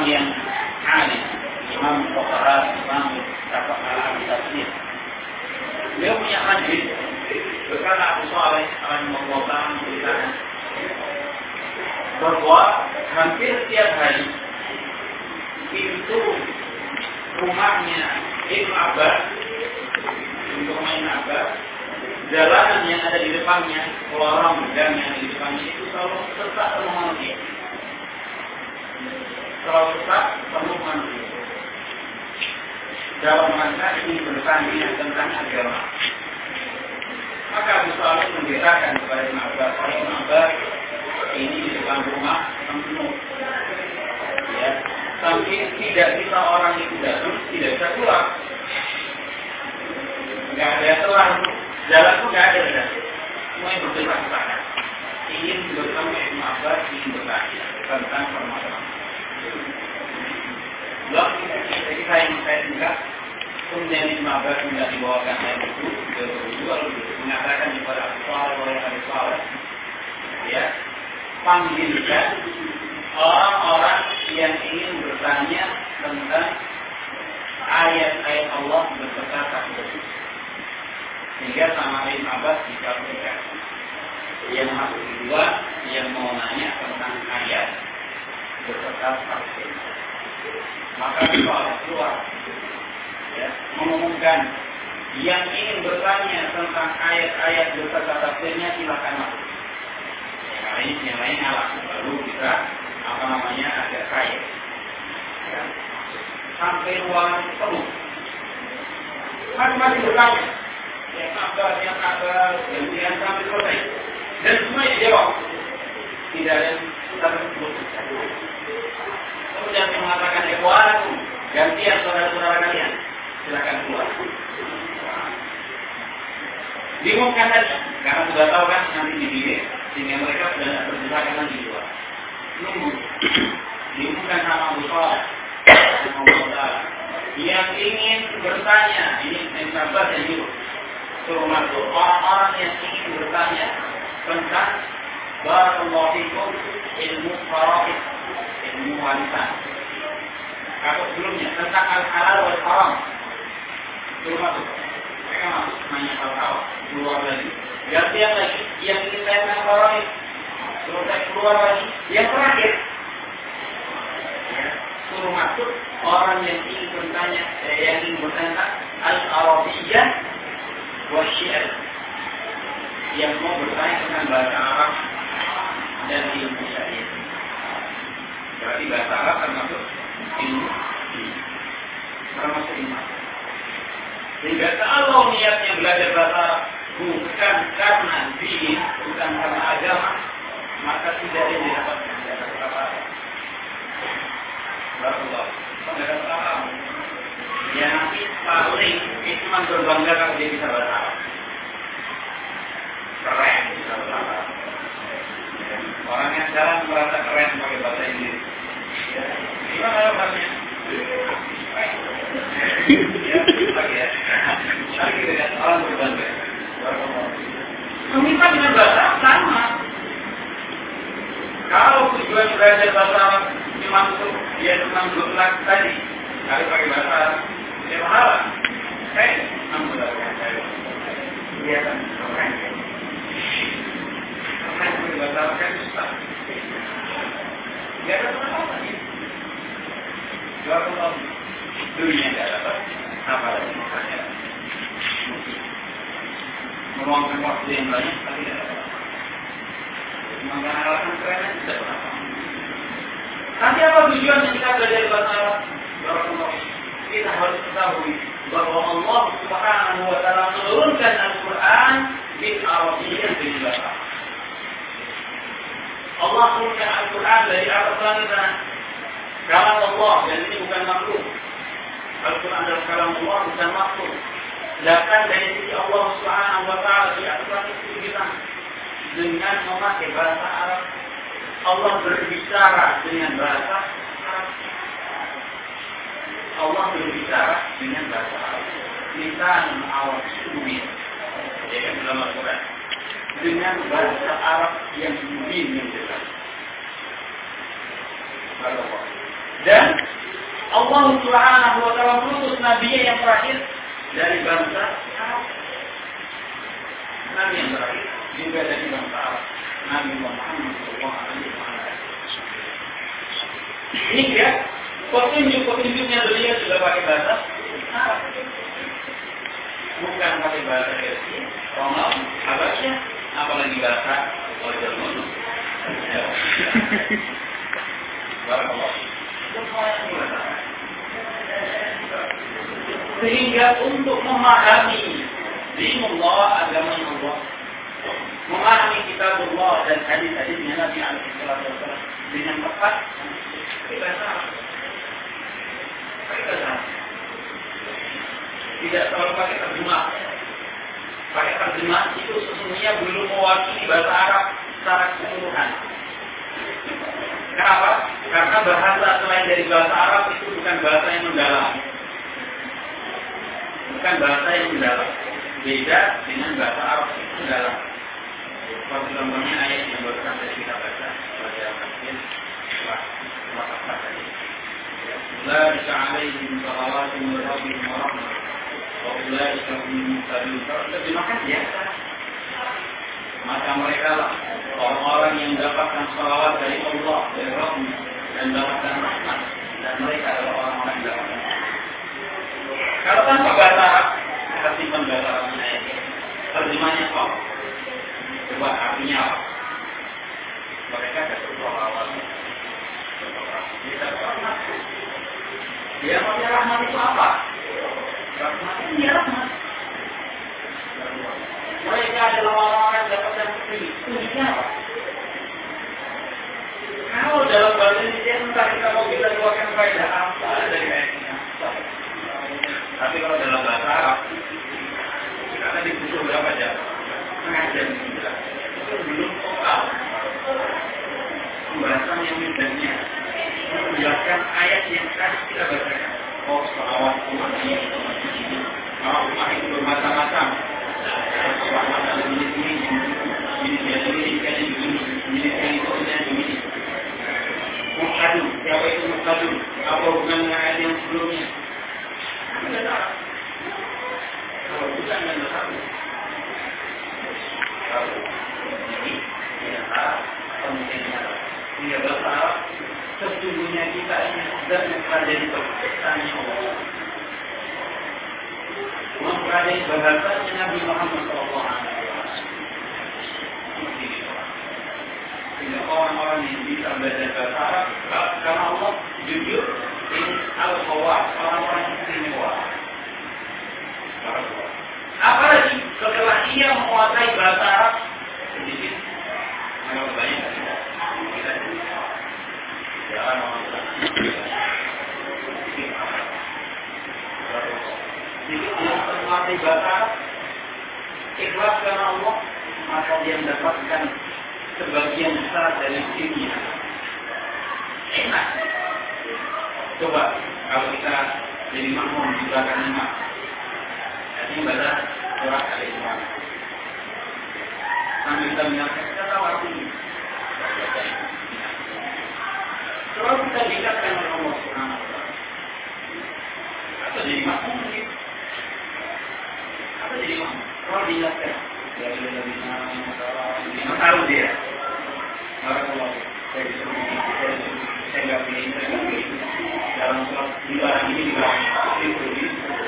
orang yang alim, imam fuqaha, imam tafsir. Beliau punya hadis berkata Abu Shalih rahimahullah menceritakan bahwa hampir setiap hari pintu rumahnya Ibnu Abbas, jalanan yang ada di depannya, lorong gang yang ada di depannya itu selalu sesak penuh manusia. Selalu sesak penuh manusia. Dalam rangka ini bertanya tentang agama. Maka Abu Shalih memberitakan kepada Ibnu Abbas, ini di depan rumah penuh. Ya, sampai tidak bisa orang itu datang, tidak bisa keluar. Enggak ada keluar, jalan pun enggak ada. Semuanya berdesak-desakan. Ingin bertemu Ibnu Abbas, ingin bertanya tentang permasalahan. Jadi saya juga kemudian Ibnu Abbas tidak dibawakan ayat itu lalu mengatakan kepada Abu Shalih, ya, panggilkan orang-orang yang ingin bertanya tentang ayat-ayat Allah beserta tafsir. Sehingga sama Ibnu Abbas dikatakan yang masuk kedua yang mau nanya tentang ayat beserta tafsir. Maka Abu keluar, ya, mengumumkan yang ingin bertanya tentang ayat-ayat beserta tafsirnya silakan masuk. Yang lain ngalah, lalu kita agak kaya, ya. Sampai ruangan penuh, masing-masing bertanya, yang yang sampai selesai, dan semua dijawab, tidak ada yang terputus. Kemudian mengatakan ikhwan, gantian saudara-saudara kalian, silakan keluar. Diumumkan saja, karena sudah tahu kan nanti dibidik, sehingga mereka sudah tidak berdesakan lagi di luar. Nunggu. Diumumkan sama Abu Shalih, yang ingin bertanya, ini sahabat yang dulu suruh masuk orang-orang yang ingin bertanya tentang barakallahu fikum ilmu faraid, ilmu warisan. Atau sebelumnya tentang al-halal wal haram, suruh masuk. Mereka masuk nanya hal-hal, keluar lagi. Gantian lagi, yang ingin tanya faraid, suruh saya keluar lagi. Yang terakhir, ya, suruh masuk orang yang ingin bertanya al-Arabiyyah wa Syi'r, yang mau bertanya tentang bahasa Arab dan ilmu syariat. Berarti bahasa Arab termasuk ilmu, termasuk ilmu. Sehingga kalau niatnya belajar bahasa Arab bukan karena din, bukan karena agama, maka tidak ada yang didapatkan dari apa-apa. Rasulullah apa? Ya nanti paling itu cuma berbangga kalau dia bisa bahasa Arab. Keren bisa bahasa Arab. Orang yang jalan merasa keren pakai bahasa Inggris. Ya, gimana bahasanya? Lagi dengan orang berbangga. Meminta dengan bahasa sama. Kalau tujuan belajar bahasa Arab dimaksud dia tentang gerak tadi, kalau pakai bahasa Arab, dia pahala. Namun saya dia kan keren. Keren pakai bahasa Arab kan susah. Dia ada apa ni? Kalau dunia tidak dapat, apa lagi misalnya? Meluangkan waktu yang banyak, tapi tidak dapat. Menggunakan alasan keren tidak apa. Nanti apa tujuannya kita belajar bahasa Arab? Kita harus ketahui bahwa Allah Subhanahu wa Ta'ala menurunkan Al-Quran bil Arabiyyah bil bahasa. Allah menurunkan Al-Quran dari atas langit kalam Allah, dan ini bukan makhluk. Al-Quran adalah kalam Allah, bukan makhluk. Datang dari sisi Allah Subhanahu wa Ta'ala di atas langit itu kita dengan memakai bahasa Arab. Allah berbicara dengan bahasa Arab. Allah berbicara dengan bahasa Arab. Lisan Arab mubin. Ya kan dalam Al-Quran. Dengan bahasa Arab yang mubin, yang jelas. Dan Allah Subhanahu wa taala mengutus nabi yang terakhir dari bangsa Arab. Nabi yang terakhir juga dari bangsa Arab. Nabi Muhammad sallallahu alaihi wasallam. Ini ya, petunjuk-petunjuknya beliau juga pakai bahasa Arab. Bukan pakai bahasa Persia, Romawi, Habasya, apalagi bahasa Jerman. Sehingga untuk memahami dinullah, agama Allah, memahami kitabullah dan hadis-hadisnya Nabi alaihi wasallam dengan tepat, kita salah. Tidak selalu pakai terjemah. Pakai terjemah itu sesungguhnya belum mewakili bahasa Arab secara keseluruhan. Kenapa? Karena bahasa selain dari bahasa Arab itu bukan bahasa yang mendalam. Bukan bahasa yang mendalam. Beda dengan bahasa Arab yang mendalam. Seperti contohnya ayat yang barusan tadi kita baca pada bagian setelah tadi. Ulaika alaihim salawatun min rabbihim wa rahmah wa ulaika humul muhtadun. Terjemahkan biasa. Maka mereka lah orang-orang yang mendapatkan salawat dari Allah, dari Rabbnya, dan mendapatkan rahmat, dan mereka adalah orang-orang yang mendapatkan rahmat. Kalau tanpa bahasa Arab, kita simpan bahasa Arabnya ini. Terjemahnya apa? Coba artinya apa? Mereka ada salawatnya. Kita rahmat. Dia maksudnya rahmat itu apa? Rahmat itu dia rahmat. Mereka adalah orang-orang yang mendapatkan petunjuknya apa? Kalau dalam bahasa Indonesia entah kita mau bisa keluarkan faedah apa dari ayatnya. Tapi kalau dalam bahasa Arab, karena dibutuh berapa jam? Setengah jam sudah. Itu belum total. Pembahasan yang mudahnya menjelaskan ayat yang tadi kita bacakan. Oh, salawat umat ini. Umat itu bermacam-macam. Masa ini Muqaddim, siapa itu Muqaddim? Apa hubungannya ayat yang sebelumnya? Tidak tahu. Kalau bukan tidak tahu. Tahu. Ini tidak tahu. Mungkin tahu. Dia bertahu. Sesungguhnya kita ini sedang mempelajari perkataannya Allah. Mempelajari bahasanya Nabi Muhammad sallallahu alaihi wasallam. Orang-orang yang bisa belajar bahasa Arab karena Allah jujur ini al-khawat, orang-orang yang istimewa. Apalagi setelah ia menguasai bahasa Arab sedikit, kalau banyak kita jangan sedikit menguasai bahasa Arab, ikhlas karena Allah, maka dia mendapatkan sebagian besar dari dunia. Enak. Coba kalau kita jadi makmum di belakang imam, artinya baca surah Al-Imran. Sambil kita menyampaikan, kita tahu artinya. Kalau kita diingatkan oleh Allah Subhanahu wa taala, atau jadi makmum mungkin, atau jadi makmum, kalau diingatkan, dari Nabi Muhammad tahu dia. Barakallahu saya nggak pilih dalam surat dilarang ini itu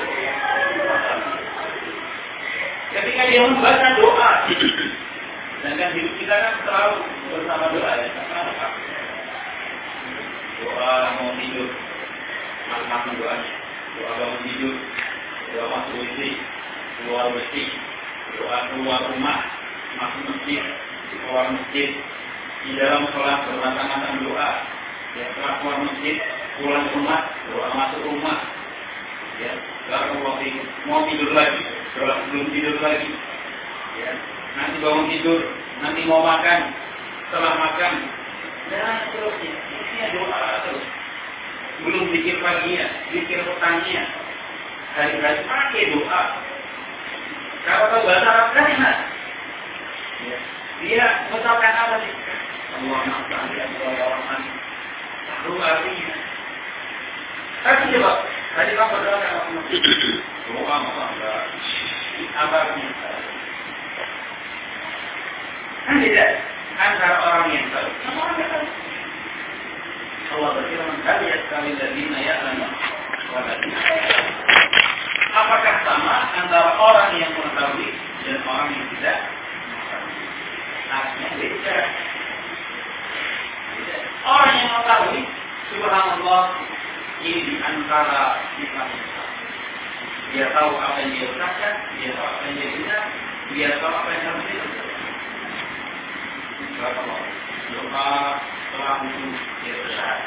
ketika dia membaca doa, sedangkan hidup kita kan selalu bersama doa ya, doa mau tidur, malam doanya, doa bangun tidur, doa masuk WC, keluar WC, doa keluar rumah, masuk masjid, keluar masjid. Di dalam sholat bermacam-macam doa, ya, setelah keluar masjid, pulang rumah, doa masuk rumah, ya, barakallahu fiikum, mau tidur lagi, doa belum tidur lagi, ya, nanti bangun tidur, nanti mau makan, setelah makan, dan seterusnya, isinya doa terus, belum zikir paginya, zikir petangnya, hari-hari pakai doa. Kalau tahu bahasa Arab kan enak, ya, dia mengucapkan apa sih? Allah maafkan dia, Allah rahman. Tahu artinya. Tapi coba, tadi kamu berdoa sama doa masa enggak apa kan tidak antara orang yang tahu sama orang yang tahu. Allah berfirman, "Hal yastawi alladziina ya'lamuun wal ladziina laa ya'lamuun." Apakah sama antara orang yang mengetahui dan orang yang tidak mengetahui? Artinya beda. Orang yang mengetahui, subhanallah, ini di antara kita. Dia tahu apa yang dia ucapkan, dia tahu apa yang dia dengar, dia tahu apa yang harus dia lakukan. Subhanallah, doa setelah itu dia bersyahadat.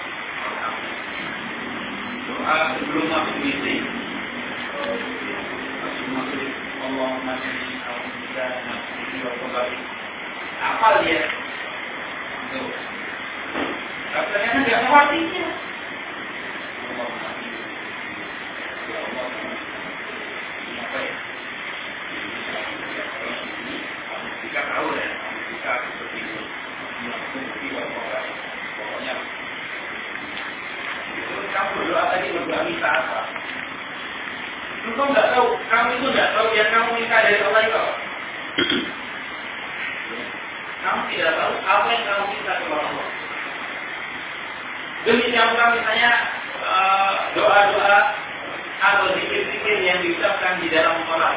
Doa sebelum masuk meeting, Allahumma inni a'udzubika min al-khubuthi wal khaba'ith. Apa dia? Tuh. Katanya enggak ngertinya. Allahumma inni ya Allah. Apa ya? Jika tahu ya, jika seperti itu. Al-khubuthi wal khaba'ith. Pokoknya kamu berdoa tadi berdoa minta apa? Engkau nggak tahu, kamu itu nggak tahu yang kamu minta dari Allah itu apa? Kamu tidak tahu apa yang kamu minta kepada Allah. Demikian pula misalnya doa-doa atau zikir-zikir yang diucapkan di dalam sholat.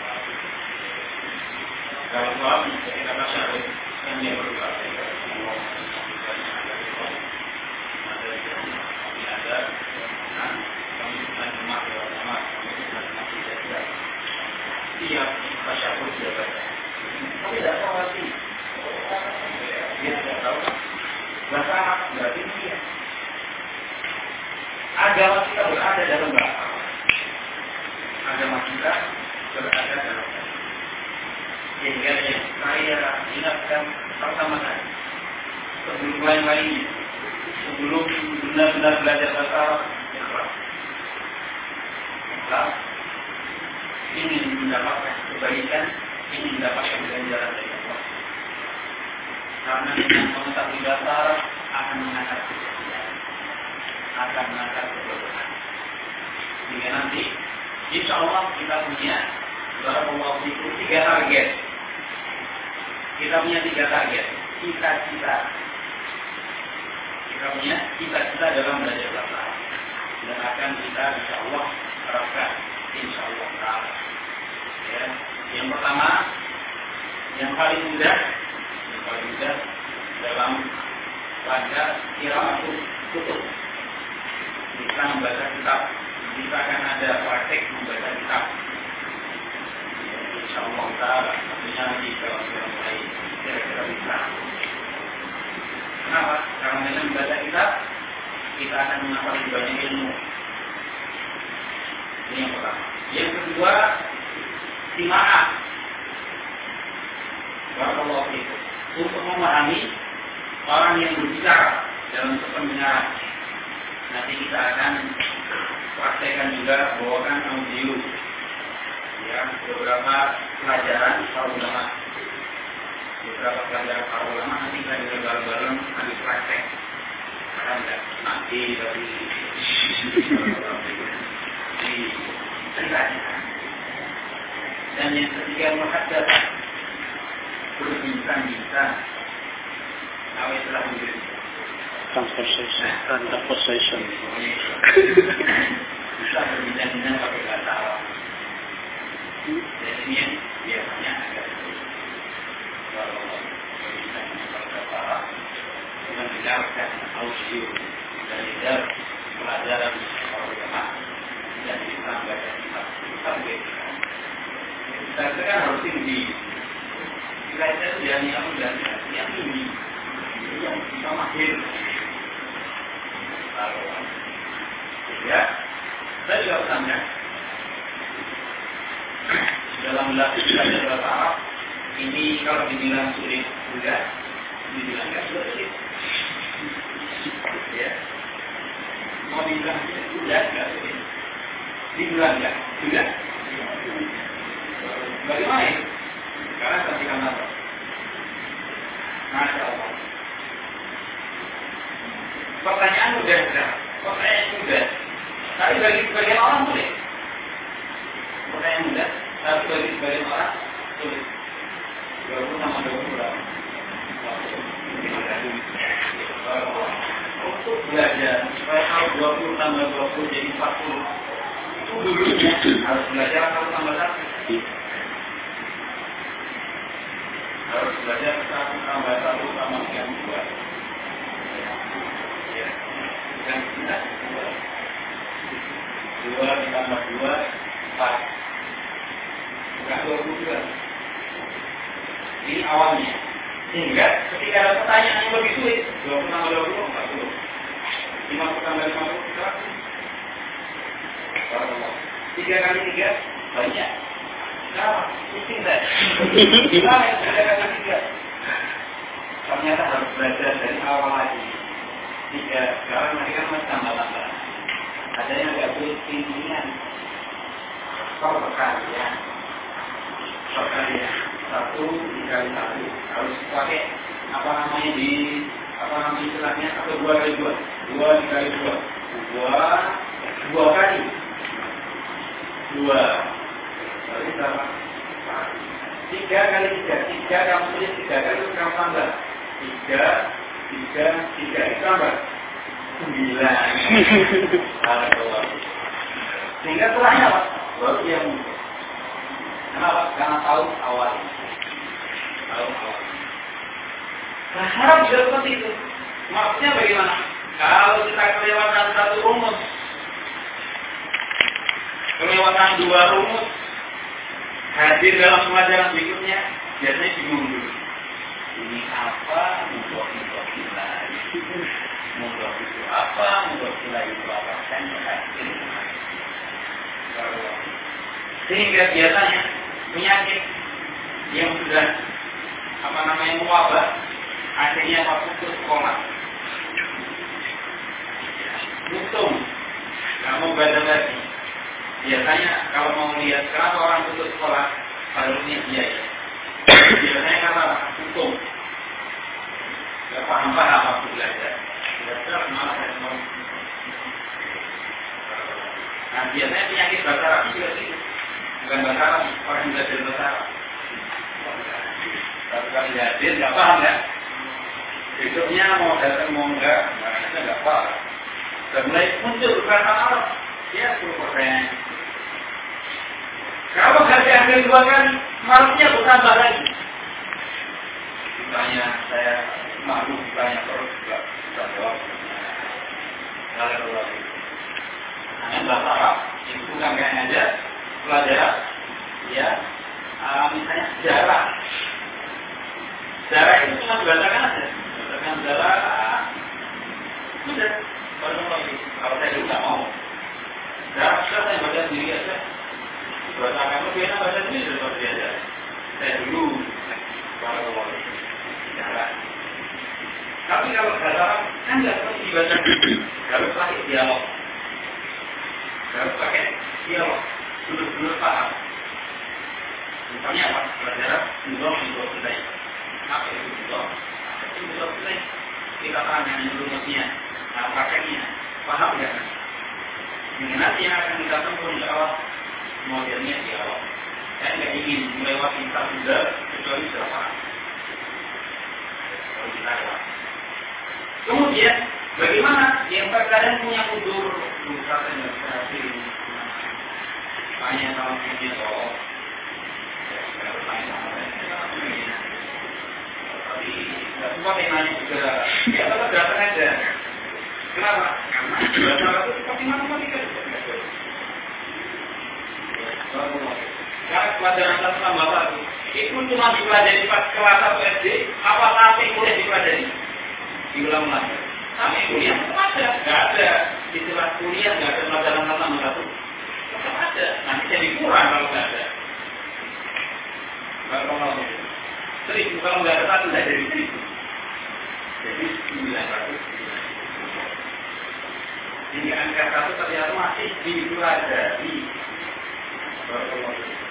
Dalam sholat ketika tasyahud yang dia berdoa. Siap tasyahud dia baca. Tapi tidak tahu lagi. Dia tidak tahu. Bahasa Arab berarti dia. Agama kita berada dalam bahasa. Agama kita berada dalam bahasa. Sehingga yang saya ingatkan pertama kali sebelum lain-lainnya, sebelum benar-benar belajar bahasa Arab, ikhlas. Ingin mendapatkan kebaikan, ingin mendapatkan ganjaran dari Allah. Karena dengan mengetahui bahasa Arab akan mengangkat kesalahan, akan mengangkat kebodohan. Sehingga nanti, insya Allah kita punya barakallahu fikum 3 target. Kita punya 3 target. Cita-cita. Kita punya cita-cita dalam belajar bahasa Arab. Dan akan kita insya Allah terapkan. Insya Allah Ta'ala. Ya. Yang pertama, yang paling mudah dalam rangka qiraatul kutub. Kita membaca kitab. Kita akan ada praktek membaca kitab. Insya Allah Ta'ala. Tentunya nanti kalau kita mulai kira-kira bisa. Kenapa? Karena dengan membaca kitab, kita akan mendapat banyak ilmu. Ini yang pertama. Yang kedua, simaan. Barakallahu fikum. Untuk memahami orang yang berbicara dalam pendengaran. Nanti kita akan praktekkan juga bawakan audio. Ya, beberapa pelajaran para ulama. Beberapa pelajaran para ulama nanti kita juga bareng-bareng ambil praktek. Nanti dari ceritanya. Dan yang ketiga muhaddath, berbincang-bincang. Apa istilah mungkin? Conversation. Bisa berbincang-bincang pakai bahasa Arab. Dan ini yang biasanya agak sulit. Kalau berbincang-bincang pakai bahasa Arab, dengan mendengarkan audio dari pelajaran para ulama dan ditambahkan sampai kita kan harus tinggi. Kita itu yang tinggi, yang kita mahir. Ya, saya juga bertanya dalam belajar bahasa Arab ini kalau dibilang sulit juga, dibilang nggak sulit. Ya, mau dibilang sudah nggak sulit, dibilang nggak sudah. Bagaimana itu? Sekarang saksikan apa? Masya Allah. Pertanyaan mudah. Pertanyaan mudah. Tapi bagi sebagian orang boleh. Pertanyaan mudah, tapi bagi sebagian orang sulit. 20 sama 20 berapa? Untuk belajar supaya kalau 20 tambah 20 jadi 40, itu dulunya harus belajar kalau tambah 1. Harus belajar 1 tambah 1 sama dengan 2. Ya, bukan tidak 2 ditambah 2, 4. Bukan 22. Ini awalnya. Sehingga ketika ada pertanyaan yang lebih sulit, 20 tambah 20, 40. 50 tambah 50, 100. 3 kali 3, banyak. Kenapa? Pusing saya. Gimana yang 3 kali 3? Ternyata harus belajar dari awal lagi. 3, sekarang nanti kan masih tambah-tambah. Ada yang agak sulit pimpinan. Perkalian. 1 dikali 1 harus pakai apa namanya istilahnya atau 2 kali 2 dikali 2 kali 2 berarti berapa? 3 kali 3 kamu tulis 3 kali kamu tambah 3 itu tambah 9. Sehingga setelahnya apa? Baru dia muncul. Kenapa? Karena tahu awalnya. Nah, harap juga seperti itu. Maksudnya bagaimana? Kalau kita kelewatan 1 rumus, kelewatan 2 rumus, hadir dalam pelajaran berikutnya, biasanya bingung dulu. Ini apa? Mudah itu apa? Mudah itu apa? Sehingga biasanya penyakit yang sudah mewabah akhirnya waktu sekolah untung kamu baca lagi. Biasanya kalau mau lihat kenapa orang putus sekolah harusnya biaya, biasanya karena untung gak paham apa belajar malah mau. Nah biasanya penyakit bahasa Arab juga gitu. Bukan bahasa Arab, orang yang belajar bahasa Arab. Satu kali hadir, nggak paham ya. Besoknya mau datang mau enggak, makanya nggak paham. Dan mulai muncul bahasa Arab, ya 10%. Kalau hadir 2 kali, malamnya bertambah lagi. Ditanya saya malu ditanya terus juga jawab. Kalau hanya bahasa Arab, itu bukan kayak aja pelajaran, ya, misalnya sejarah. Sejarah itu cuma dibacakan aja, dibacakan sejarah, sudah. Kalau saya dulu nggak mau, sejarah saya baca sendiri aja, dibacakan lebih enak baca sendiri daripada dia aja. Saya dulu, kalau sejarah. Tapi kalau sejarah kan nggak seperti dibaca, harus pakai dialog. Harus pakai dialog, duduk paham. Misalnya apa? Pelajaran untuk nilai. Apa itu untuk nilai? Kita tanya rumusnya, prakteknya, paham nggak? Ini nanti yang akan kita tempuh insya Allah modelnya dialog. Saya nggak ingin melewati satu kecuali sudah paham. Kalau kita lewat. Kemudian bagaimana yang terkadang punya udur luka dan berhasil tanya sama punya soal tanya sama tapi tidak semua temanya juga ya tetap datang aja. Kenapa? Karena bahasa Arab itu seperti matematika. Karena pelajaran 1 tambah 1 itu cuma dipelajari pas kelas 1 SD, apa sampai kuliah dipelajari diulang lagi. Sampai kuliah nggak ada istilah kuliah, nggak ada pelajaran 1 tambah 1. Tetap ada, nanti jadi kurang kalau nggak ada. Kalau 1000, kalau nggak ada 1 nggak jadi 1000. Jadi 900. Hingga angka 1 ternyata masih dipelajari. Kalau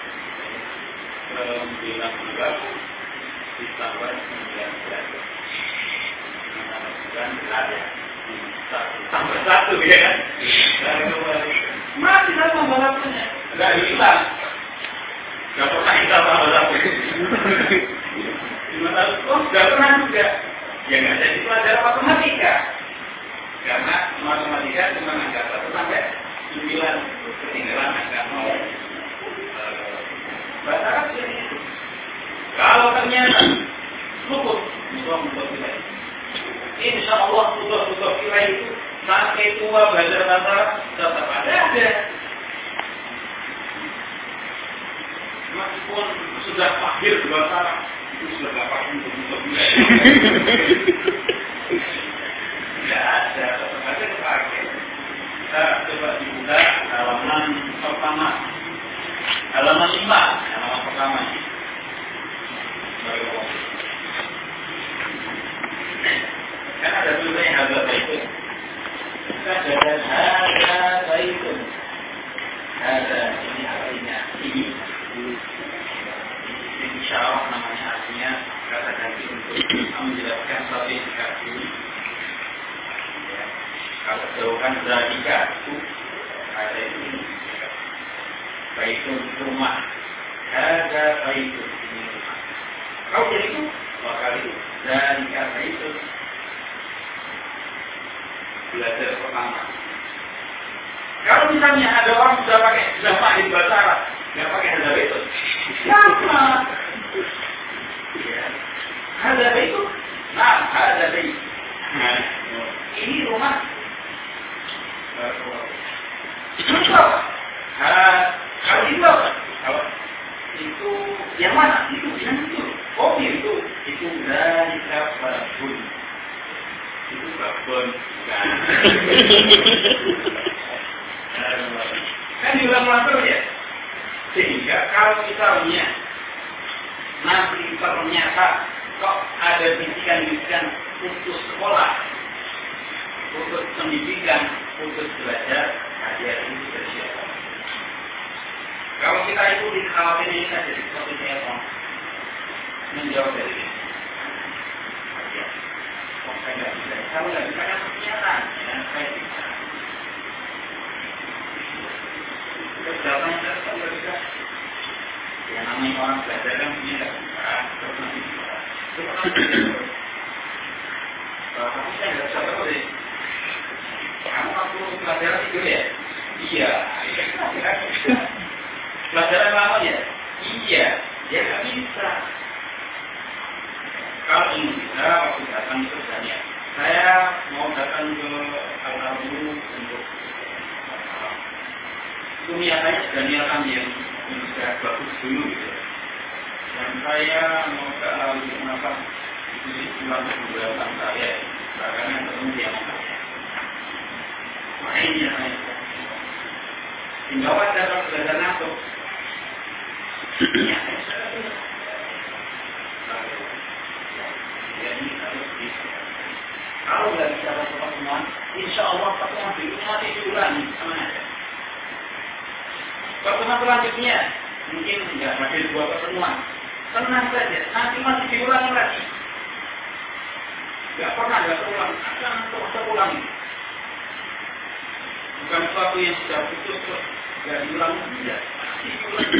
9 ditambah 19 ada. Tambah satu ya kan? Mati sama balapannya. Enggak hilang. Enggak pernah hilang sama satu. Enggak pernah juga. Ya nggak jadi pelajaran matematika. Karena matematika cuma angka 1 sampai 9 ketinggalan angka 0. Bahasa Arab seperti itu. Kalau ternyata luput, mudah kita. Insya Allah mudah kita itu sampai tua belajar bahasa Arab tetap ada. Meskipun sudah akhir bahasa Arab itu sudah dapat untuk kita. Tidak ada, tetap ada kepakai. Kita coba dibuka halaman pertama. Halaman 5, halaman pertama. Kan ada tulisannya hadza baitun. Kita baca hadza baitun. Hadza ini artinya ini. Ini syarah namanya artinya kata ganti untuk menjelaskan sertifikat ini. Kalau jauhkan zalika itu ada ini. Baitun rumah. Hadza baitun ini rumah. Kalau itu bakal itu zalika baitun. Belajar pertama. Kalau misalnya ada orang sudah mahir bahasa Arab, nggak pakai hadza baitun. Sama. Ya. Hadza baitun. Nah, hadza baitun. Nah, ini rumah. Itu apa? Kalau itu apa? Itu yang mana? Itu yang itu. Oh itu dari babun. Itu babun. Kan diulang-ulang ya. Sehingga kalau misalnya nanti ternyata kok ada bisikan-bisikan putus sekolah, putus pendidikan, putus belajar, hadiah itu bersiapa. Kalau kita itu dikhawatirin ini saja seperti saya menjawab dari ini. Ya. Oh, saya nggak bisa. Kalau nggak bisa kan kenyataan, ya saya bisa. Jawabannya saya nggak bisa. Ya namanya orang belajar kan punya nggak bisa, terus nanti bisa. Tapi saya nggak bisa tahu deh. Kamu waktu pelajaran itu ya? Iya. Pelajaran lama ya? Iya. Ya nggak bisa. Kalau ingin bisa, waktu datang itu misalnya, saya mau datang ke Al-Abu untuk kuliahnya sudah niatan yang sudah bagus dulu gitu. Dan saya mau ke Al-Abu kenapa? Itu pulang ke beberapa saya, karena yang ketemu dia mau saya. Makanya saya tinggal datang belajar masuk. Jadi kalau nggak bisa dapat pertemuan, insya Allah pertemuan berikutnya masih diulangi sama aja. Pertemuan selanjutnya mungkin nggak hadir 2 pertemuan, tenang saja, nanti masih diulangi lagi. Nggak pernah nggak terulang, akan terus terulangi. Bukan sesuatu yang sudah putus terus nggak diulangi, tidak, pasti diulangi.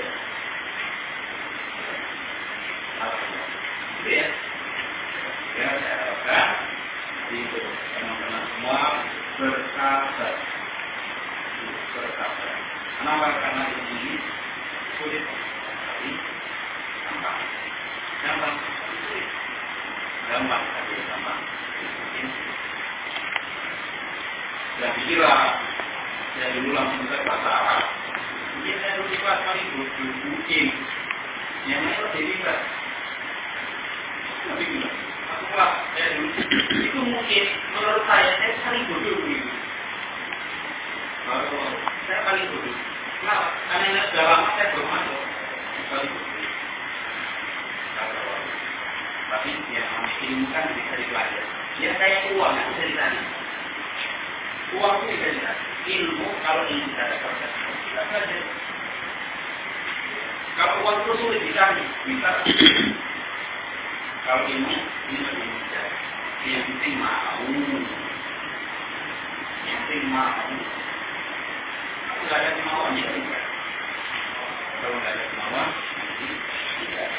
Itu ya. Ya, saya harapkan itu teman-teman semua bersabar. Kenapa? Karena ini sulit, tapi gampang, sulit, gampang, tapi gampang. Dan bila saya dulu langsung ke bahasa Arab, mungkin saya dulu kelas kali mungkin yang lain lebih bisa. Tapi gimana? Aku kelas saya dulu itu mungkin menurut saya paling bodoh begitu. Saya paling bodoh. Kenapa? Karena sudah lama saya belum masuk. Paling bodoh. Tapi yang namanya ilmu kan bisa dipelajari. Ya kayak uang kan bisa dicari. Uang itu bisa dicari. Ilmu kalau ingin kita dapatkan kita belajar. Kalau uang itu sulit dicari, bisa. Kalau ilmu ini lebih mudah. Yang penting mau. yang penting mau. Kalau ada kemauan ya tidak. Kalau nggak ada kemauan, nanti tidak.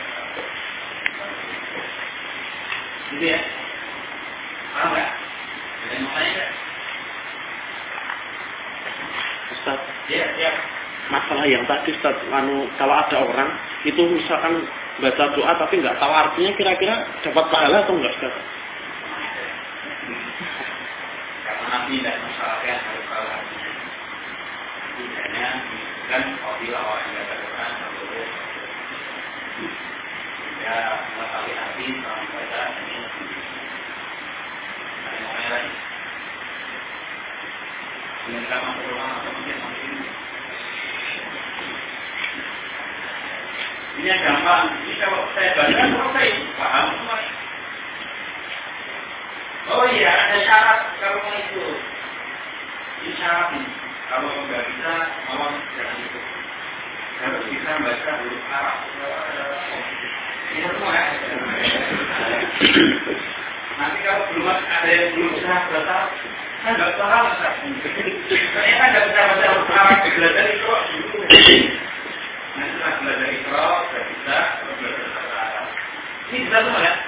Gitu ya. Paham nggak? Ada yang mau tanya nggak? Ustaz. Ya, siap. Masalah yang tadi Ustaz, kalau ada orang itu misalkan baca doa tapi nggak tahu artinya, kira-kira dapat pahala atau enggak Ustaz? Karena Nabi tidak mensyaratkan harus tahu artinya. Nabi hanya menyebutkan apabila orang yang baca Quran boleh ya mengetahui arti orang baca ini. Ada yang mau lagi? Dengan kamu berulang atau mungkin ini yang gampang. Ini kalau saya baca selesai, paham semua. Oh iya, ada syarat kalau mau ikut. Ini syarat nih. Kalau nggak bisa, malam jangan ikut. Harus bisa baca huruf Arab. Ini semua ya. Nanti kalau belum ada yang belum bisa baca, kan nggak paham. Ternyata nggak bisa baca huruf Arab, belajar itu. Nah, setelah belajar Iqra, sudah bisa belajar bahasa Arab. Ini bisa semua ya?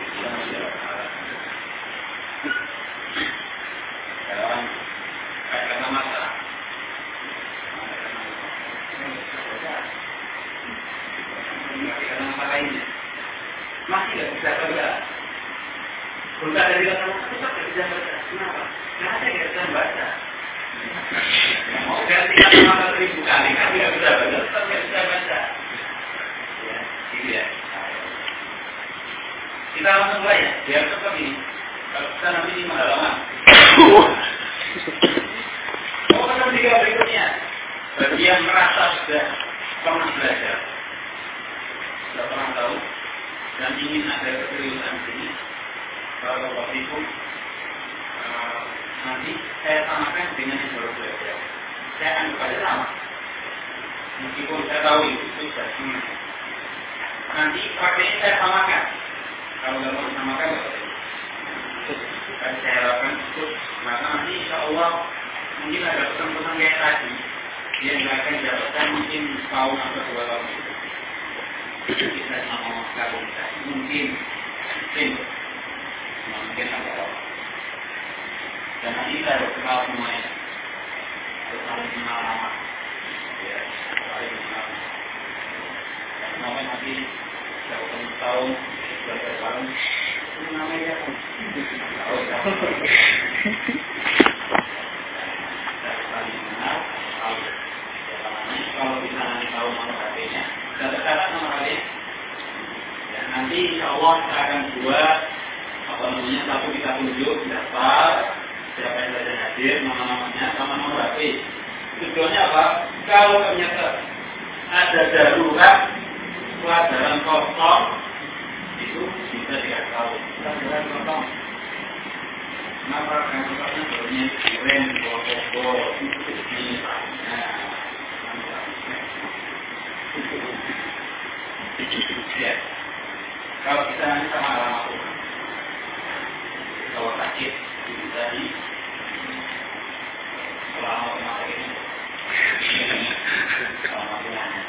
Dalam kata masalah. Kata masalah lainnya. Masih tidak bisa baca. Bukan dari kata masalah, tidak bisa baca. Kenapa? Karena saya tidak bisa baca. Mau ganti kata-kata 1000 kali kan tidak bisa baca, tetap tidak bisa baca. Ya, gitu ya. Kita langsung mulai ya, biar cepat ini. Kalau kita nanti 5 halaman. Oh, kita tiga berikutnya. Bagi yang merasa sudah pernah belajar, sudah pernah tahu, dan ingin ada keseriusan di sini, kalau waktu itu nanti saya samakan dengan yang baru belajar. Saya anggap aja sama. Meskipun saya tahu itu sudah semuanya. Nanti prakteknya saya samakan. Kalau nggak mau disamakan, dan saya harapkan itu. Maka nanti insya Allah mungkin ada pesan-pesan kayak tadi yang nggak akan didapatkan mungkin tahun atau 2 tahun itu. Kita sama sekali mungkin agak lama. Dan nanti kita harus kenal semuanya. Harus saling kenal nama. Ya, saling kenal. Dan namanya nanti kita ketemu tahun, belajar bareng. Itu namanya apa? Tahu ya. Kita saling kenal, tahu. Kalau kita nanti tahu nomor HP-nya, kita tercatat nomor HP-nya. Dan nanti insya Allah kita akan buat satu kita tunjuk, daftar. Siapa yang sudah hadir, nama-namanya, sama nomor HP. Tujuannya apa? Kalau ternyata ada darurat pelajaran kosong, itu bisa dikasih tahu. Pelajaran kosong. Kenapa? Karena kosongnya sebenarnya kirim, foto, ini, ya. Kalau kita nanti sama alamat rumah, kalau sakit, bisa di selama rumah sakit ini selama rumahnya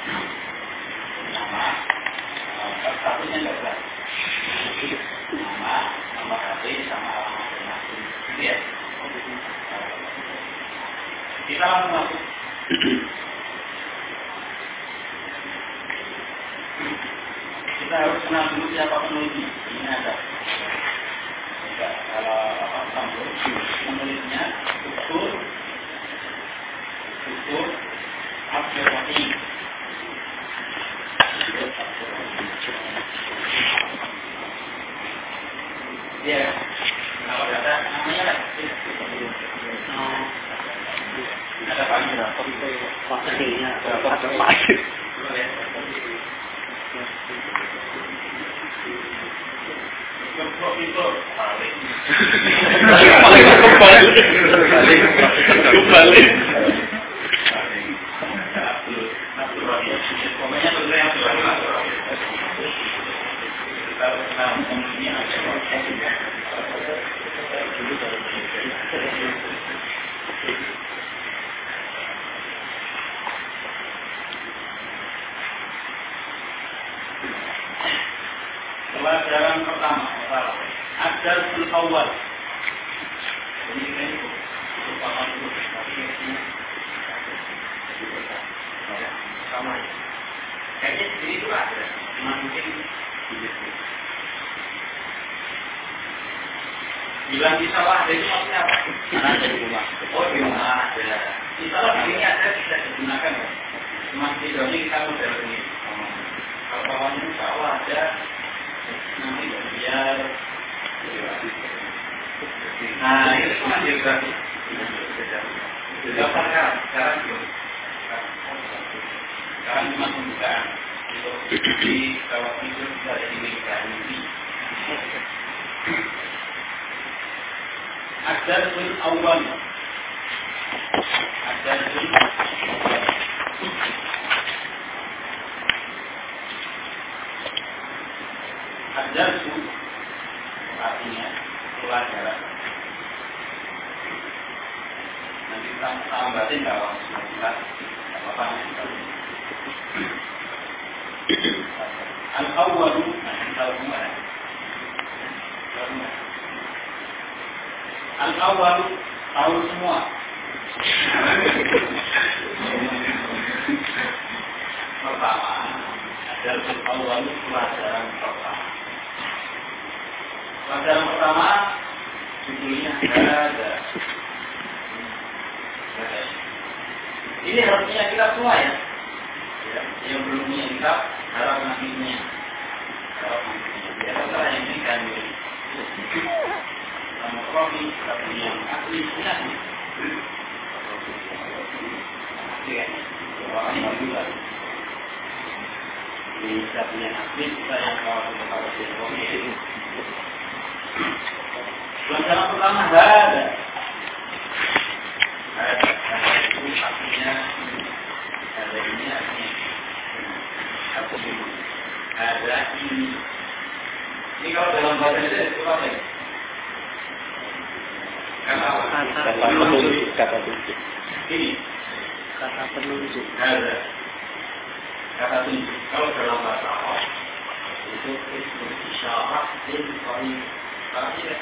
nama statusnya nggak berat nama nomor HP sama alamat rumah gitu ya. Kita langsung masuk. Kita harus kenal dulu siapa penulisnya. Ini ada kalau sambung penulisnya Dr. Abdul Rahim. Ya, kalau ada namanya lah. Ada Pak Indra, Pakainya ada Pak. Kembali. awal. Ini kan itu merupakan itu, tapi ini sama. Kayaknya sendiri itu ada, mungkin bilang di sawah ada itu maksudnya apa? Ada di rumah. Oh di rumah ada. Di sawah ini ada bisa digunakan. Masih ini kita model ini. Kalau bawahnya sawah ada, nanti biar. Nah itu cuma geografi. Daftar sekarang belum. Sekarang cuma pembukaan. Di kawasan itu bisa ada di Mekah. Ad-darsul awal. Ad-darsul awal. Ad-darsul artinya pelajaran. Nanti tambahin kalau sudah apa Al-awwalu Al-awwalu tahu semua. Pertama, Al-awwalu pelajaran pertama. Pelajaran pertama judulnya ada. Ini harus punya kitab semua ya. Yang belum punya kitab harap nantinya. Biar setelah yang ini kan sama profi, tapi yang asli punya. Orang yang juga. Bisa punya asli kita yang kalau profi. Pelajaran pertama ada itu artinya ada ini artinya ada ini. Ini kalau dalam bahasa Indonesia itu apa ya? Kata penunjuk. Kata penunjuk. Ini Kata penunjuk. ada kata penunjuk. Kalau dalam bahasa Arab itu isyarat dan kali artinya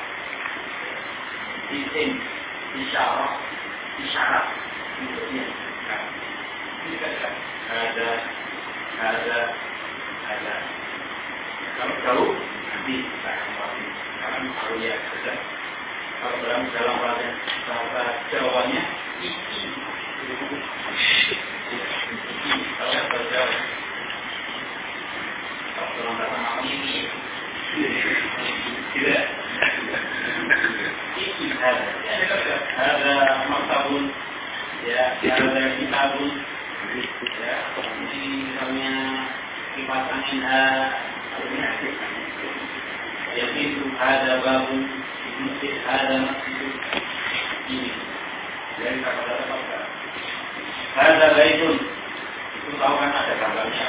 isim isyarat bentuknya ini kan ada kalau tahu nanti sekarang tahu ya sudah. Kalau dalam bahasa Jawanya iki kalau bahasa Jawa kalau dalam bahasa Melayu ini tidak iki ada maktabun ya ada kitabun ya ini misalnya kipas angin ya itu ada babun masjid ada masjid ini dari kata-kata ada baitun itu tahu kan ada gambarnya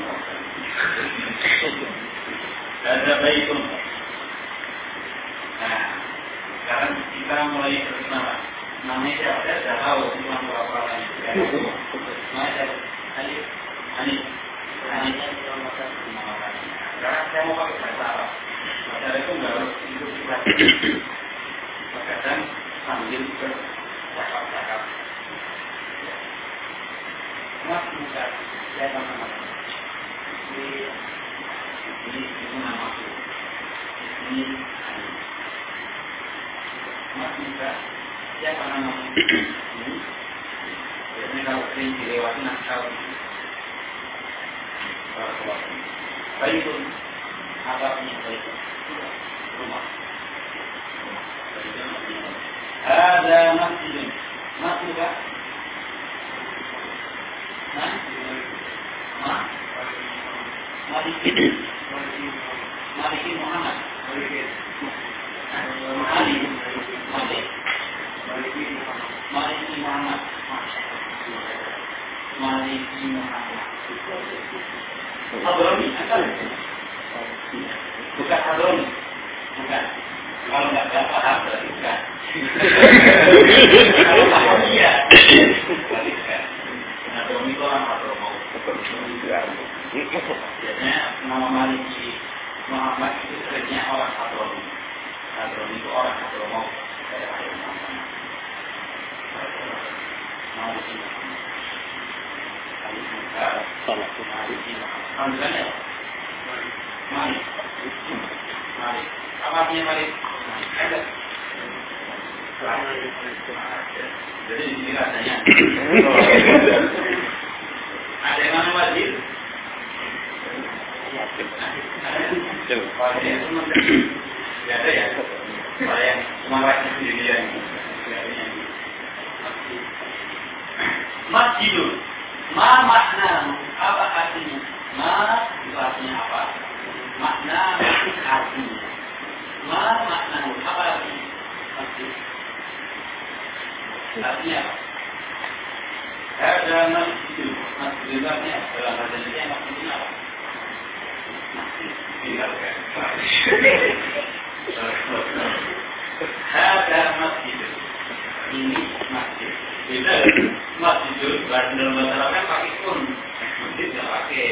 ada baitun. Nah sekarang kita mulai berkenalan. Namanya siapa? Saya sudah tahu cuma berapa lagi. Namanya Ani. Sekarang saya mau pakai bahasa Arab. Bahasa Arab itu nggak harus hidup di kelas. Kadang sambil bercakap-cakap. Mas muka saya nama. Ini nama. Ini Mas muka siapa nama? Biasanya kalau sering dilewati nakal. Baikun apa punya baikun? Rumah. Ada masjid. Masjid tak? Maliki Muhammad. Maliki Muhammad. Hadroni, bukan Hadroni, bukan. Kalau nggak paham berarti bukan. Kalau paham iya. Hadroni itu orang Hadromo. Biasanya nama Maliki Muhammad itu seringnya orang Hadroni. atau itu orang atau mau salah mari apa artinya mari ada jadi ini rasanya ada yang mana wajib ya ada ya kalau yang cuma wajib sendirian masjidun ma makna apa artinya ma itu artinya apa makna artinya ma makna apa artinya masjid artinya ada masjid masjid artinya dalam bahasa Indonesia maksudnya apa masjid tinggalkan ada masjid ini masjid beda masjid dalam bahasa Arab kan pakai kun masjid nggak pakai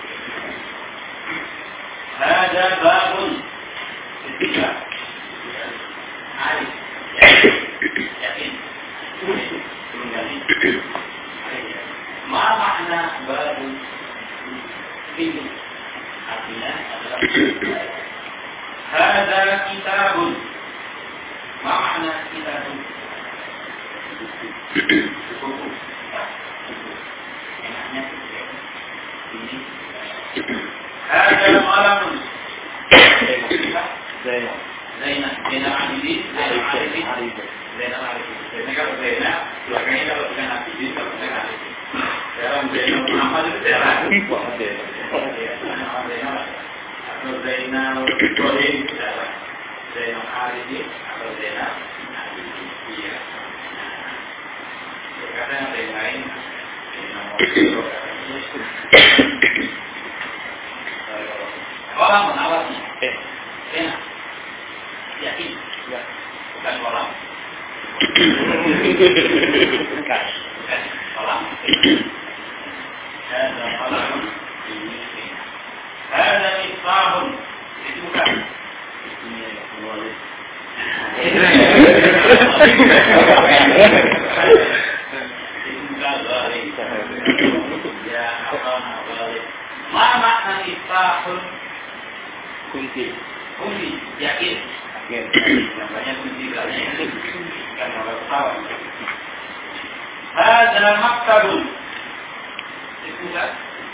ada babun ketiga alif yakin belum jadi ma makna babun ini artinya adalah ada kitabun ma makna kitabun buku enaknya ini ada malamun Zainab Abidin Zainab kalau Zainab belakangnya kalau bukan Abidin kalau bukan Abidin dalam Zainab Muhammad itu Zainab atau Zainab Ibrahim Zainab Abidin atau Zainab Abidin iya kadang ada yang lain kolam menawasnya enak yakin bukan kolam kolam ada kolam ini ada misbahun itu bukan ya apa ma makna misbahun kunci yakin namanya kunci kan orang tahu ada maktabun itu kan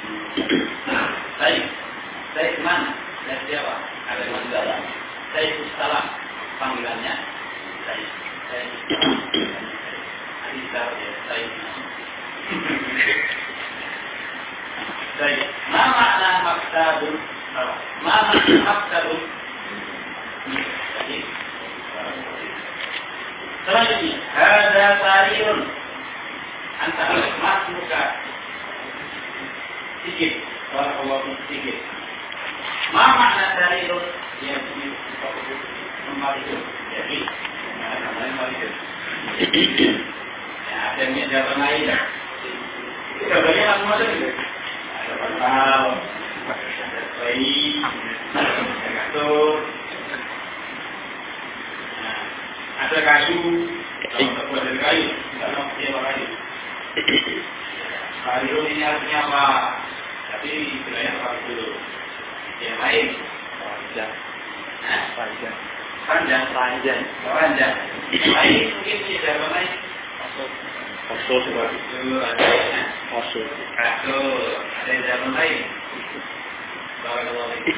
saya kemana saya siapa ada di dalam saya salam panggilannya saya ma makna maktabun ma makna maktabun selanjutnya ada sarirun antara mas muka sedikit barakallahu sedikit ma makna sarirun yang memalikan jadi ada meja lain itu bagian apa maksudnya ada bantal ada bayi ada kasur ada kayu kalau terbuat dari kayu kalau siapa kayu kayu ini artinya apa tapi istilahnya apa dulu yang lain panjang lain mungkin tidak ramai kasur ada yang zaman lain barakallahu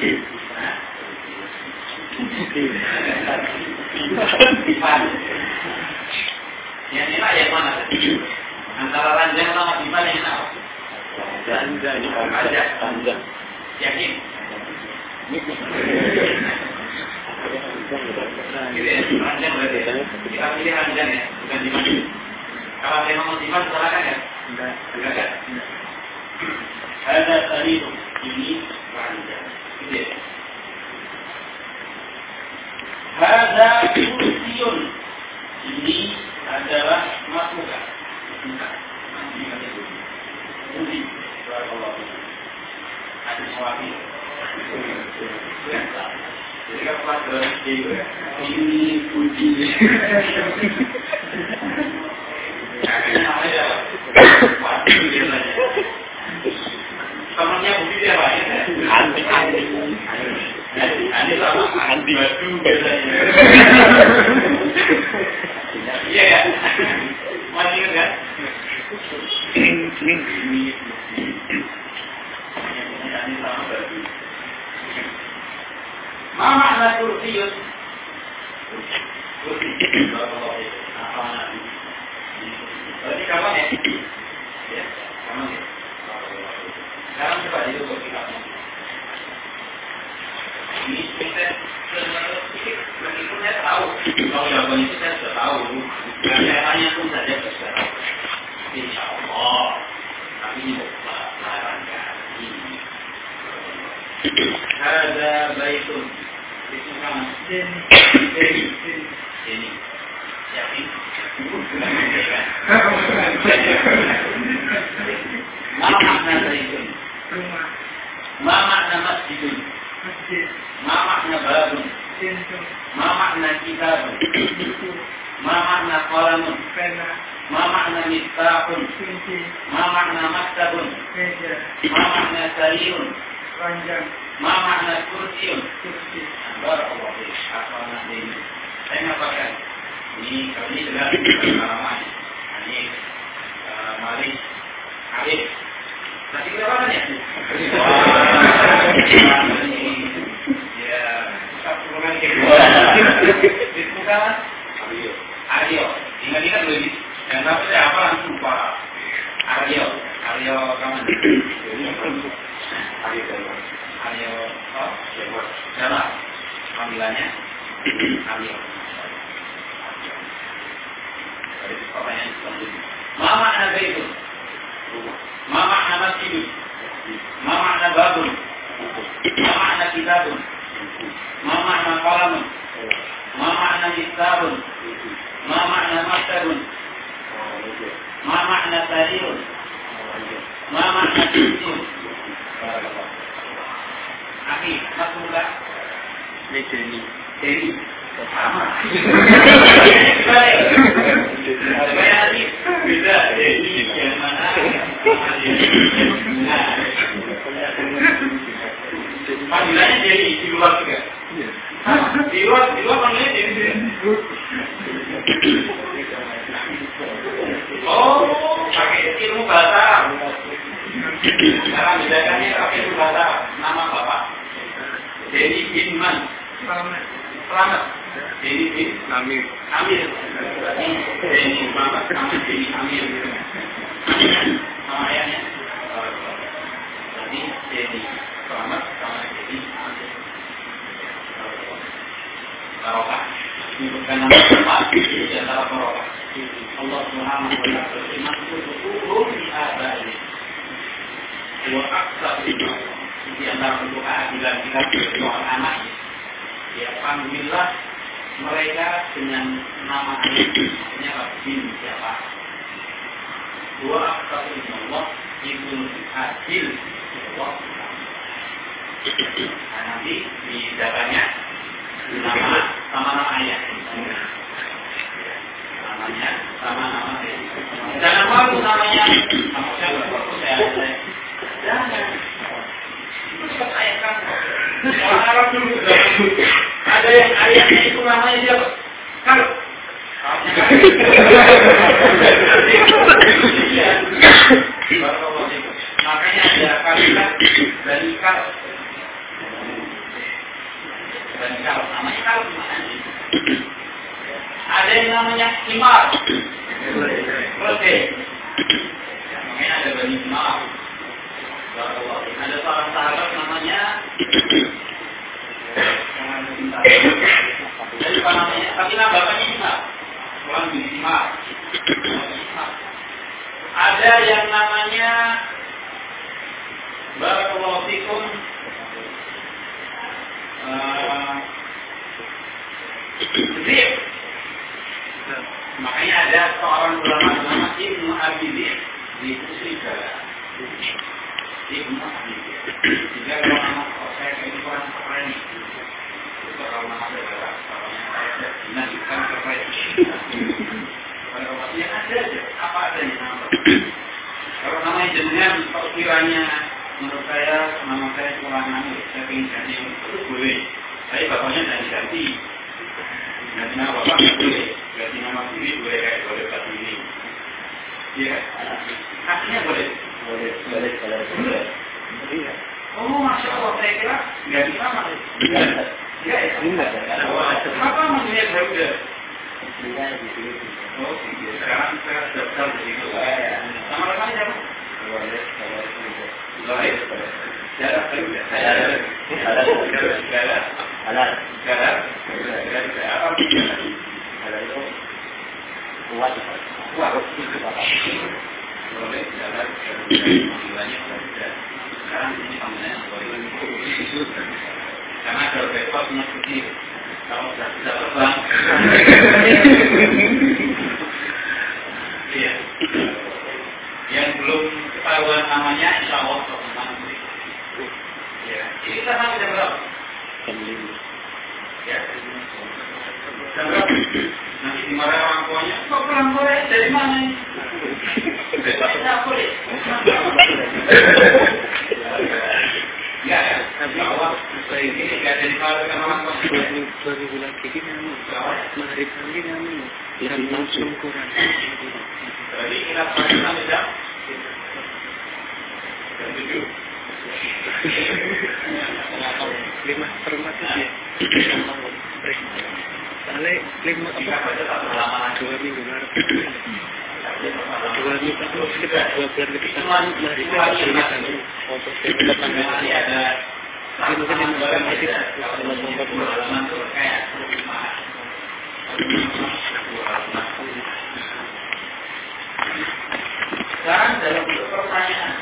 yang ini yang mana? Antara ranjang sama dipan yang apa? Ranjang. Yakin? Ranjang berarti. Kita pilih ranjang ya, bukan dipan. Kalau memang mau dipan, silakan ya? Enggak. Ada tadi ini ranjang. Gitu ya. Ada kursiun. Ini adalah makmuka. Kursi. Barakallahu. Ada suami. Jadi kan pelajaran ini budi. Namanya Wadi biasanya. Temannya budi dia apa ya? Andi sama Andi Wadu biasanya. Iya ya. Masih ingat kan? Andi sama Wadu. Ma makna kursiyun? Kursi. Apa nanti? Berarti kapan ya? Ya, kapan ya? Sekarang coba dulu bersikapnya. Ini kita meskipun saya tahu, kalau jawaban itu saya sudah tahu. Saya tanya pun saja sudah tahu. Insya Allah, kami melarangkan ini. Ada baitun. Itu sama. Ini. Yakin? Ma makna baitun? Ma makna masjidun? Ma makna babun? Ma makna kitabun? Ma makna qalamun? Ma makna miftahun? Ma makna maktabun? Ma makna sarirun? Ma makna kursiun? Barakallahu fiik. Apa nanti ini? Saya ngapakan? Ini kali ini adalah pengalaman. Ini mari Arif. Masih berapa kan ya? Ya, satu orang Dismuka Aryo. Ingat-ingat dulu ini. Yang dapat saya apa langsung lupa. Aryo kaman. Aryo. Oh, Jalan. Panggilannya Aryo. Pertanyaan selanjutnya. Ma makna baitun? Ma makna masjidun? Ma makna babun? Ma makna kitabun? Ma makna qalamun? Ma makna miftahun? Ma makna maktabun? Ma makna sarirun? Ma makna kursiun? Akhi, masuklah. Ini sama. Beda yang mana? Panggilannya jadi di luar juga. Di luar panggilannya jadi. Oh, pakai ilmu bahasa. Sekarang bedakannya pakai ilmu bahasa. Nama bapak. Jadi Inman. Selamat. Jadi Amir. Jadi Muhammad sama jadi Amir. Nama ayahnya. Jadi Selamat sama jadi Amir. Barokah. Ini bukan nama bapak, di antara barokah. Allah Subhanahu wa taala berfirman, "Kulluhum bi abaihim." Wa aqsam di antara bentuk keadilan kita soal anak. Ya, panggillah mereka dengan nama ayah, maksudnya Rabbin siapa? Dua akal Allah itu adil Allah. Nah, nanti di datanya nama sama nama ayah, namanya sama nama ayah. Jangan malu namanya sama siapa? Jangan. Itu dekat ayah kan? Orang Arab dulu ada yang ayahnya itu namanya siapa? Kalau makanya ada kalimat dari kalau namanya kalau ada yang namanya Imar Rote makanya ada Bani Imar ada seorang sahabat namanya jadi apa namanya? Tapi nama bapaknya Imam. Orang bin Imam. Ada yang namanya Barakallahu fikum Zib. Makanya ada seorang ulama nama Ibnu Abi Zib di Kusrika. Ibnu Abi Zib. Jika kalau nama saya ini kurang keren. kalau nama saudara, kalau saya bukan profesi. Kalau maksudnya ada aja, apa adanya nama. Kalau nama jenengan, kalau kiranya menurut saya nama saya kurang saya ingin ganti boleh. Tapi bapaknya jangan ganti. Ganti nama bapak boleh, ganti nama sendiri boleh kayak boleh buat ini. Iya, aslinya boleh. Boleh. Iya. Oh, masya Allah, saya kira ganti nama. Iya. Apa maksudnya berbeda? Oh, sekarang saya sudah tahu di situ. Nama namanya siapa? Lois. Jarak berbeda. Sekarang ini panggilannya karena kalau besok punya kecil, kalau sudah bisa terbang, iya. Yang belum ketahuan namanya, insya Allah nanti. Ya, ini kita sampai jam berapa? Jam 5. Ya. Jam berapa? Nanti dimarahi orang tuanya, kok pulang boleh dari mana? Besok tidak boleh. Ya, insya Allah. Ini tidak jadi kalau dengan orang tua. 2 minggu lagi ini maghrib lagi kami. Dan langsung kurang. Berarti kita sampai jam 7. 5/4 ya. Soalnya 2 minggu baru. 2 minggu terus kita 2 bulan lebih tahun mari kita ini untuk tetangga ada ini mungkin dimakan lagi dalam pengalaman kayak sekarang dalam pertanyaan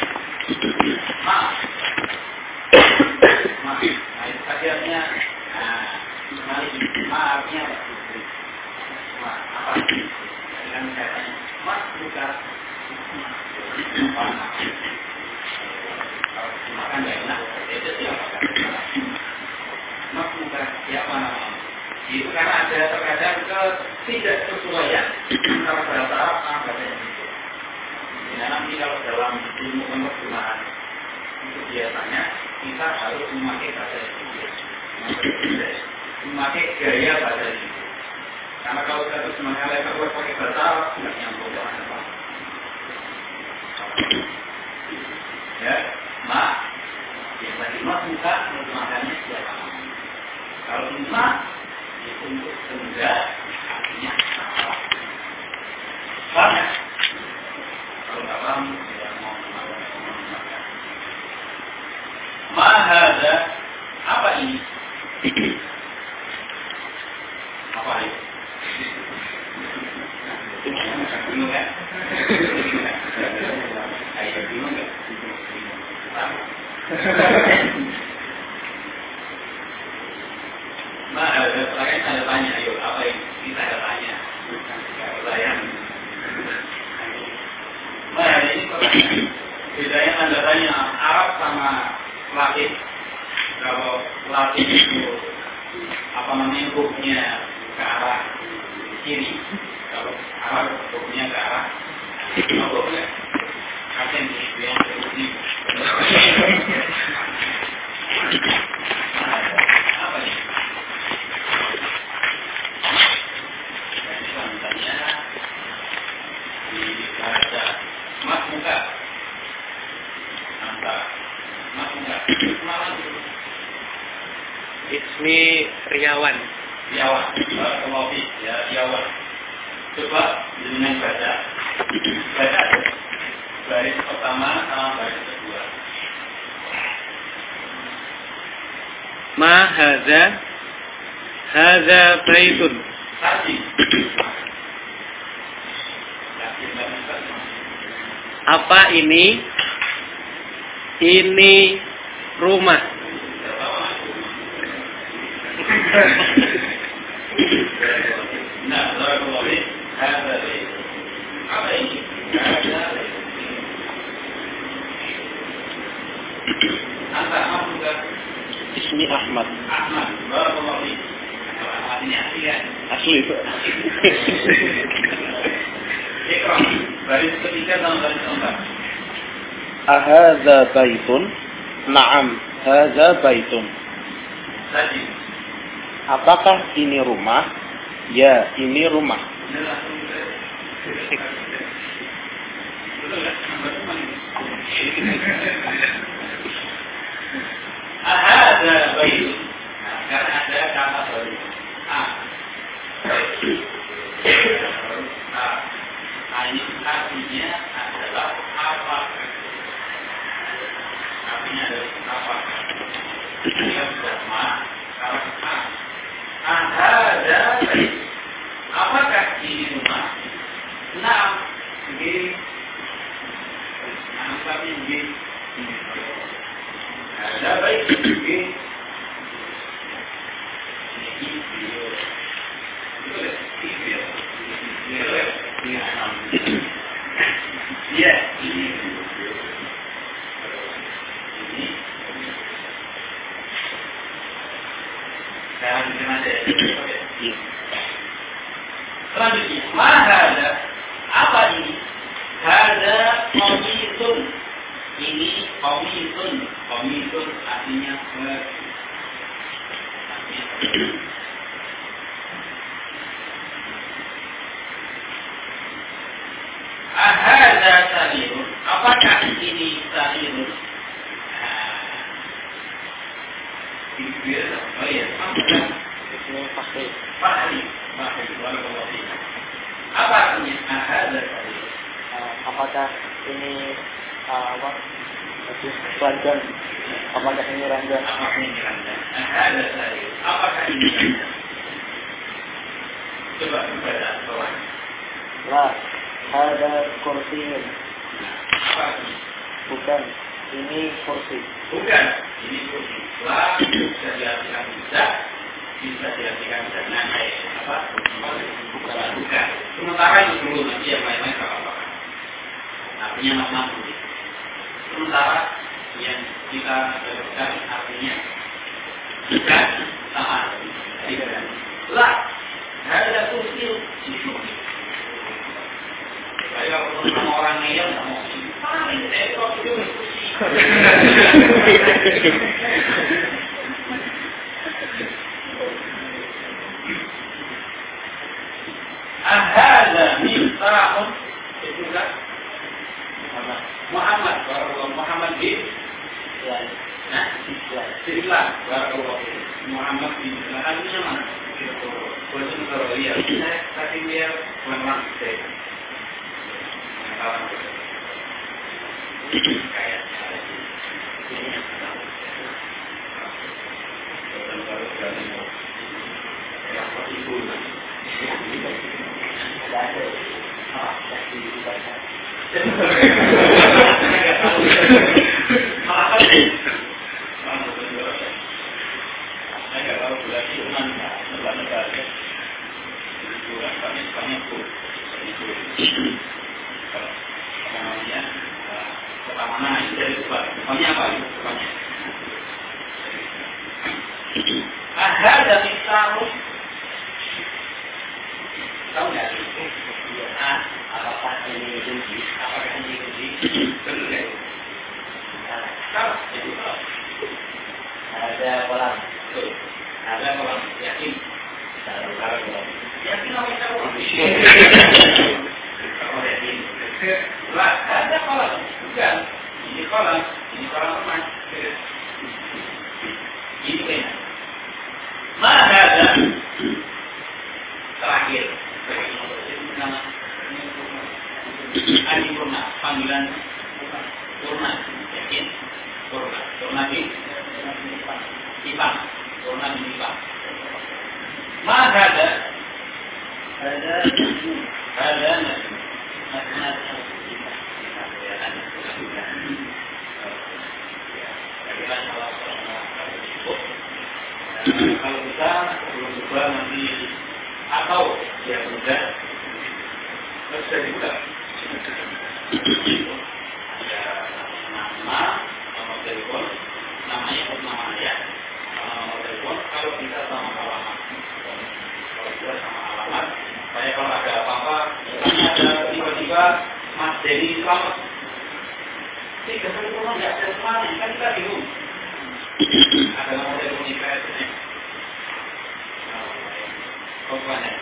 akhirnya maafnya apa dengan katanya mas buka makan gak enak itu siapa mas buka siapa namanya itu karena ada terkadang ketidaksesuaian antara bahasa Arab sama bahasa Indonesia. Nanti kalau dalam ilmu penerjemahan itu biasanya kita harus memakai bahasa Indonesia, memakai gaya bahasa Indonesia. Karena kalau kita terus mengalihkan pakai bahasa Arab tidak nyambung dengan apa. Ya, mak biasa dimas muka makanya siapa? Kalau mak itu untuk benda artinya apa? Paham ya? Kalau tak paham tidak mau mengatakan. Mahada apa ini? Apa ini? Bingung kan? Ayo bingung kan? Mahada terakhir saya tanya, ayo apa ini? Kita ada tanya. Pertanyaan. Mahada ini pertanyaan. Bedanya tanda tanya Arab sama Latin. Kalau Latin itu apa namanya hurufnya ke arah kiri, kalau Arab hurufnya ke arah hurufnya akan yang ini. Apa ini? Ini tandanya dibaca mas muka. Ismi Riawan. Riawan. Coba dengan baca baris pertama sama baris kedua. Ma hadza baitun. Apa ini? Ini rumah. Nah, apa ini? Ismi Ini Ahmad. Ahmad. Barakallahu fiik. Ahmad ini asli ya? Asli. Ikra. Baris ketiga dan baris keempat. Ahadza baitun? Naam, hadza baitun. Tadi. Apakah ini rumah? Ya, ini rumah. Ahadza baitun. Karena ada kata baru. Ini artinya adalah apa? Artinya adalah apa? Dia sama kalau ada apakah ini rumah? Nah, begini. Anggapnya begini. Ada baik begini. Ya, ini. Sekarang kita ada. Selanjutnya, mahada. Apa ini? Hada qamisun. Ini qamisun. Qamisun artinya ahada sarirun. Apakah ini sarirun? Oh iya, Fahri. Apa artinya ahada sarirun? Apakah ini ranjang? Apakah ini ranjang? Apakah ini ranjang? Ahada sarirun. Apakah ini ranjang? Coba baca bawah. Lah, ada kursiun. Apa ini? Bukan, ini kursi. Bukan, ini kursi. Lah, bisa diartikan bisa diartikan dengan apa? Bukan. Sementara itu dulu nanti yang lain-lain apa? Artinya makna. Sementara yang kita sebutkan artinya bukan sama. Lah, ada kursi. Saya kalau sama orang ngeyel nggak mau sih. Ini saya kok itu kursi. Ahada miftahun itu kan Muhammad Muhammad bin Islam Muhammad bin Islam artinya mana? Walaupun kalau dia tapi dia memang saya kayak ada misalnya tahu nggak? Apakah ini kunci? Apakah ini kunci? Betul ya? Salah. Ada kolam. Betul. Ada kolam. Yakin? Kalau yakin apa kita kolam? Kalau yakin. Lah, ada kolam. Bukan. Ini kolam. Ini kolam teman. Ini benar. Mana ada terakhir nama Adi Purna panggilan Purna yakin Purna bin Ipang Purna bin Ipang mana ada kalau bisa belum coba nanti atau yang mudah bisa dibuka ada nama telepon namanya nama ayah tiba-tiba Mas Denny selamat. Ini kesimpulan nggak ada semuanya, kan kita bingung. Ada nama dari universitasnya. Komponen.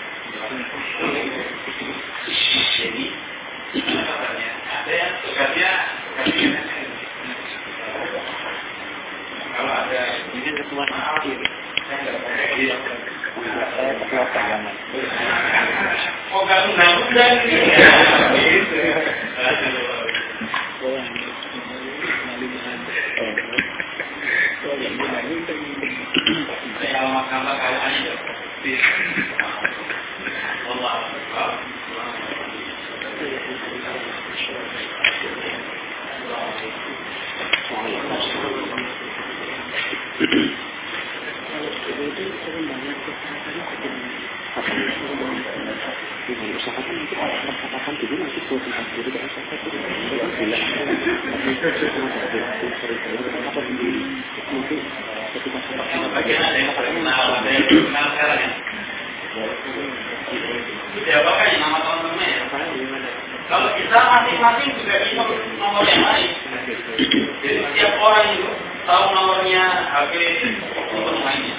Jadi, ada yang tugasnya kalau ada ini ketua maaf, saya nggak saya ketua tayangan. Oh, nggak undang-undang ini. Saya makan kayaknya. Allah. Usahakan nanti katakan dulu nanti buat tempat dulu dan usahakan dulu nanti ketika bagian ada yang terkenal, ada yang terkenal sekarang ya. Siapa kan nama teman-teman ya? Kalau kita masing-masing juga bisa nomor yang lain. Jadi setiap orang itu tahu nomornya HP untuk lainnya.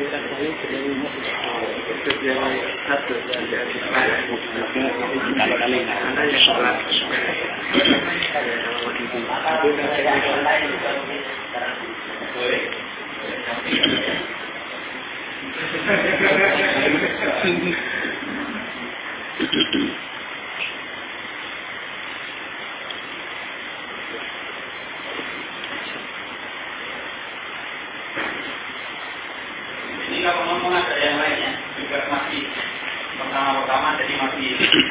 Ini kalau ngomong ada yang lainnya juga masih pertama jadi masih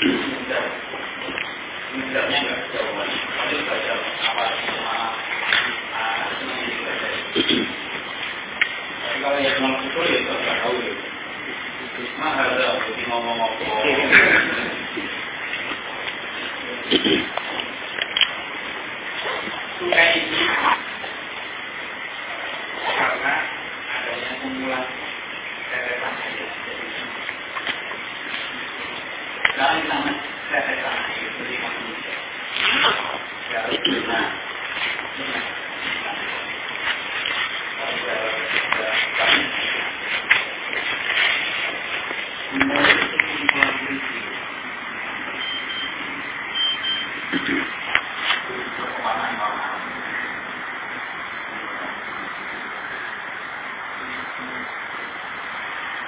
mudahnya nggak kejauhan. Tapi belajar apa sama senangnya dipelajari. Tapi kalau yang mau syukur ya nggak tahu ya. Mah ada jadi ngomong-ngomong. Suka ini karena adanya kumpulan tetesan air. Dari sana tetesan air dari manusia. Dari sana.